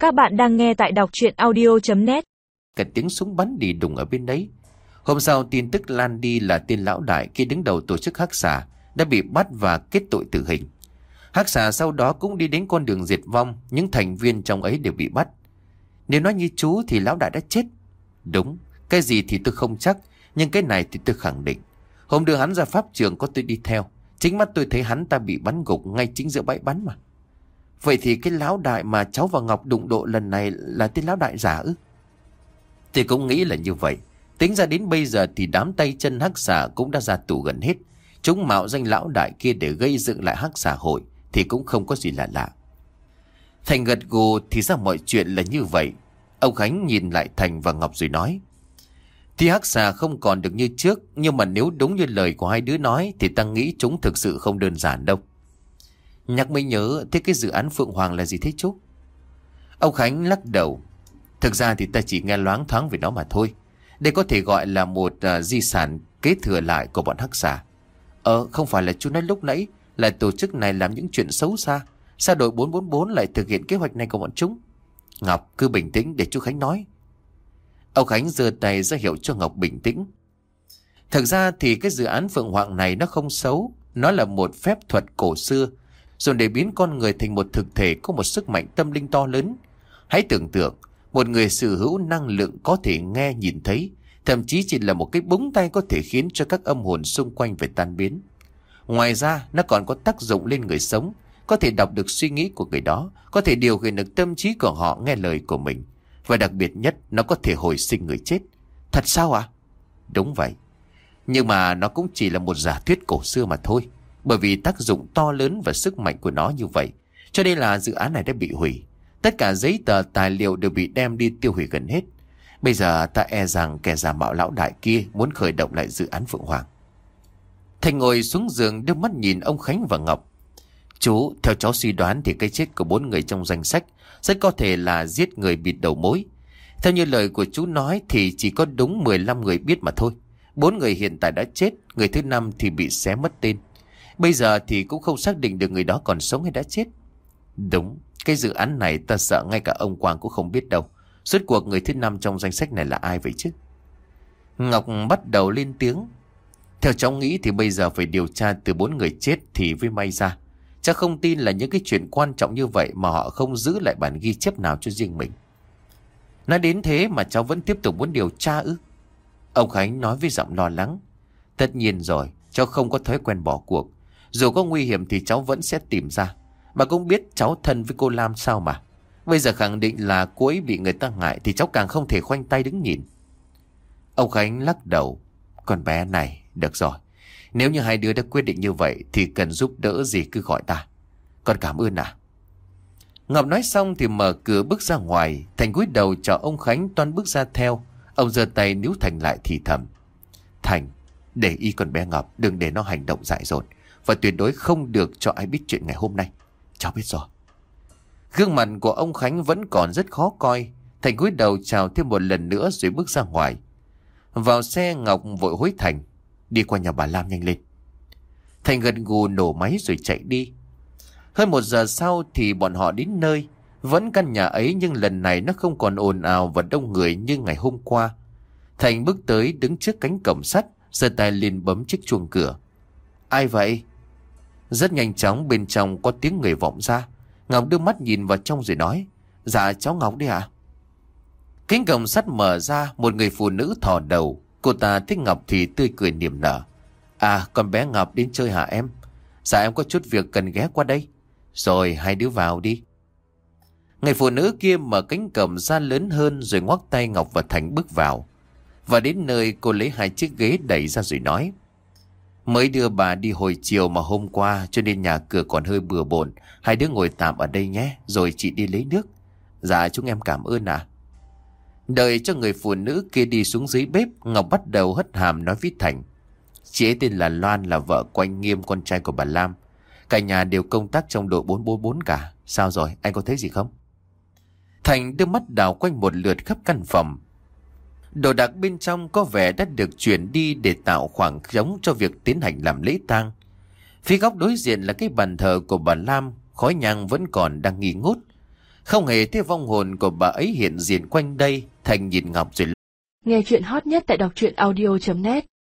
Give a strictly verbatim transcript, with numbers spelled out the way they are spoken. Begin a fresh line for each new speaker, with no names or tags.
Các bạn đang nghe tại đọc truyện audio chấm net.
Cả tiếng súng bắn đi đùng ở bên đấy. Hôm sau tin tức lan đi là tên lão đại kia đứng đầu tổ chức Hắc Xà đã bị bắt và kết tội tử hình. Hắc Xà sau đó cũng đi đến con đường diệt vong, những thành viên trong ấy đều bị bắt. Nếu nói như chú thì lão đại đã chết. Đúng, cái gì thì tôi không chắc, nhưng cái này thì tôi khẳng định. Hôm đưa hắn ra pháp trường có tôi đi theo, chính mắt tôi thấy hắn ta bị bắn gục ngay chính giữa bãi bắn mà. Vậy thì cái lão đại mà cháu và Ngọc đụng độ lần này là tên lão đại giả ư? Tôi cũng nghĩ là như vậy. Tính ra đến bây giờ thì đám tay chân Hắc Xà cũng đã ra tù gần hết. Chúng mạo danh lão đại kia để gây dựng lại Hắc Xà hội thì cũng không có gì lạ lạ. Thành gật gù thì ra mọi chuyện là như vậy. Ông Khánh nhìn lại Thành và Ngọc rồi nói: thì Hắc Xà không còn được như trước, nhưng mà nếu đúng như lời của hai đứa nói thì ta nghĩ chúng thực sự không đơn giản đâu. Nhắc mới nhớ, thế cái dự án Phượng Hoàng là gì thế chú? Ông Khánh lắc đầu. Thực ra thì ta chỉ nghe loáng thoáng về nó mà thôi. Đây có thể gọi là một uh, di sản kế thừa lại của bọn Hắc Xà. Ờ, không phải là chú nói lúc nãy là tổ chức này làm những chuyện xấu xa, sao đội bốn bốn bốn lại thực hiện kế hoạch này của bọn chúng? Ngọc cứ bình tĩnh để chú Khánh nói. Ông Khánh giơ tay ra hiệu cho Ngọc bình tĩnh. Thực ra thì cái dự án Phượng Hoàng này nó không xấu. Nó là một phép thuật cổ xưa dùng để biến con người thành một thực thể có một sức mạnh tâm linh to lớn. Hãy tưởng tượng một người sở hữu năng lượng có thể nghe nhìn thấy, thậm chí chỉ là một cái búng tay có thể khiến cho các âm hồn xung quanh phải tan biến. Ngoài ra nó còn có tác dụng lên người sống, có thể đọc được suy nghĩ của người đó, có thể điều khiển được tâm trí của họ nghe lời của mình. Và đặc biệt nhất, nó có thể hồi sinh người chết. Thật sao ạ? À? Đúng vậy. Nhưng mà nó cũng chỉ là một giả thuyết cổ xưa mà thôi. Bởi vì tác dụng to lớn và sức mạnh của nó như vậy, cho nên là dự án này đã bị hủy. Tất cả giấy tờ tài liệu đều bị đem đi tiêu hủy gần hết. Bây giờ ta e rằng kẻ giả mạo lão đại kia muốn khởi động lại dự án Phượng Hoàng. Thành ngồi xuống giường đưa mắt nhìn ông Khánh và Ngọc. Chú, theo cháu suy đoán thì cái chết của bốn người trong danh sách rất có thể là giết người bịt đầu mối. Theo như lời của chú nói thì chỉ có đúng mười lăm người biết mà thôi. Bốn người hiện tại đã chết, người thứ năm thì bị xé mất tên. Bây giờ thì cũng không xác định được người đó còn sống hay đã chết. Đúng, cái dự án này ta sợ ngay cả ông Quang cũng không biết đâu. Rốt cuộc người thứ năm trong danh sách này là ai vậy chứ? Ngọc bắt đầu lên tiếng. Theo cháu nghĩ thì bây giờ phải điều tra từ bốn người chết thì mới may ra. Cháu không tin là những cái chuyện quan trọng như vậy mà họ không giữ lại bản ghi chép nào cho riêng mình. Nói đến thế mà cháu vẫn tiếp tục muốn điều tra ư? Ông Khánh nói với giọng lo lắng. Tất nhiên rồi, cháu không có thói quen bỏ cuộc. Dù có nguy hiểm thì cháu vẫn sẽ tìm ra. Bà cũng biết cháu thân với cô Lam sao mà. Bây giờ khẳng định là cô ấy bị người ta ngại thì cháu càng không thể khoanh tay đứng nhìn. Ông Khánh lắc đầu. Con bé này, được rồi. Nếu như hai đứa đã quyết định như vậy thì cần giúp đỡ gì cứ gọi ta. Con cảm ơn à. Ngọc nói xong thì mở cửa bước ra ngoài. Thành cúi đầu chào ông Khánh toan bước ra theo. Ông giơ tay níu Thành lại thì thầm. Thành, để ý con bé Ngọc, đừng để nó hành động dại dột. Và tuyệt đối không được cho ai biết chuyện ngày hôm nay. Cháu biết rồi. Gương mặt của ông Khánh vẫn còn rất khó coi. Thành cúi đầu chào thêm một lần nữa rồi bước ra ngoài. Vào xe Ngọc vội hối Thành. Đi qua nhà bà Lam nhanh lên. Thành gật gù nổ máy rồi chạy đi. Hơn một giờ sau thì bọn họ đến nơi. Vẫn căn nhà ấy nhưng lần này nó không còn ồn ào và đông người như ngày hôm qua. Thành bước tới đứng trước cánh cổng sắt, giơ tay lên bấm chiếc chuông cửa. Ai vậy? Rất nhanh chóng bên trong có tiếng người vọng ra. Ngọc đưa mắt nhìn vào trong rồi nói. Dạ cháu Ngọc đấy ạ. À? Cánh cổng sắt mở ra, một người phụ nữ thò đầu. Cô ta thích Ngọc thì tươi cười niềm nở. À, con bé Ngọc đến chơi hả em? Dạ em có chút việc cần ghé qua đây. Rồi hai đứa vào đi. Người phụ nữ kia mở cánh cổng ra lớn hơn rồi ngoắc tay Ngọc và Thành bước vào. Và đến nơi cô lấy hai chiếc ghế đẩy ra rồi nói. Mới đưa bà đi hồi chiều mà hôm qua cho nên nhà cửa còn hơi bừa bộn. Hai đứa ngồi tạm ở đây nhé, rồi chị đi lấy nước. Dạ chúng em cảm ơn ạ. À. Đợi cho người phụ nữ kia đi xuống dưới bếp, Ngọc bắt đầu hất hàm nói với Thành. Chị ấy tên là Loan, là vợ của anh Nghiêm, con trai của bà Lam. Cả nhà đều công tác trong đội bốn bốn bốn cả. Sao rồi, anh có thấy gì không? Thành đưa mắt đảo quanh một lượt khắp căn phòng. Đồ đạc bên trong có vẻ đã được chuyển đi để tạo khoảng trống cho việc tiến hành làm lễ tang. Phía góc đối diện là cái bàn thờ của bà Lam, khói nhang vẫn còn đang nghi ngút. Không hề thấy vong hồn của bà ấy hiện diện quanh đây. Thành nhìn Ngọc rồi.
Nghe chuyện hot nhất tại đọc truyện audio chấm net.